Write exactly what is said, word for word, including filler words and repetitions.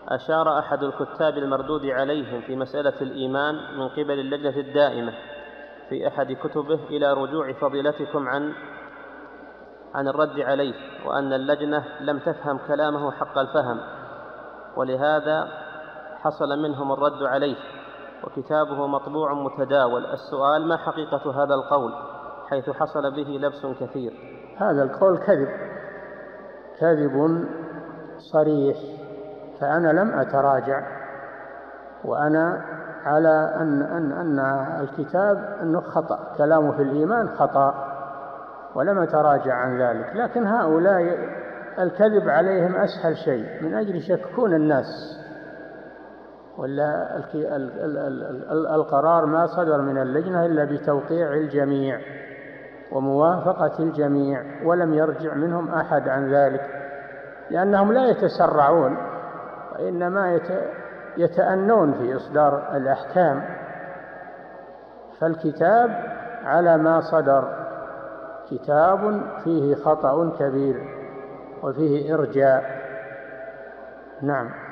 أشار أحد الكتاب المردود عليهم في مسألة الإيمان من قبل اللجنة الدائمة في أحد كتبه إلى رجوع فضيلتكم عن عن الرد عليه، وأن اللجنة لم تفهم كلامه حق الفهم، ولهذا حصل منهم الرد عليه، وكتابه مطبوع متداول. السؤال: ما حقيقة هذا القول حيث حصل به لبس كثير؟ هذا القول كذب كذب صريح، فأنا لم أتراجع، وأنا على أن, أن, أن الكتاب أنه خطأ، كلامه في الإيمان خطأ، ولم أتراجع عن ذلك. لكن هؤلاء الكذب عليهم أسهل شيء، من أجل يشككون الناس، ولا القرار ما صدر من اللجنة إلا بتوقيع الجميع وموافقة الجميع، ولم يرجع منهم أحد عن ذلك، لأنهم لا يتسرعون، وإنما يتأنون في إصدار الأحكام. فالكتاب على ما صدر كتاب فيه خطأ كبير وفيه إرجاء. نعم.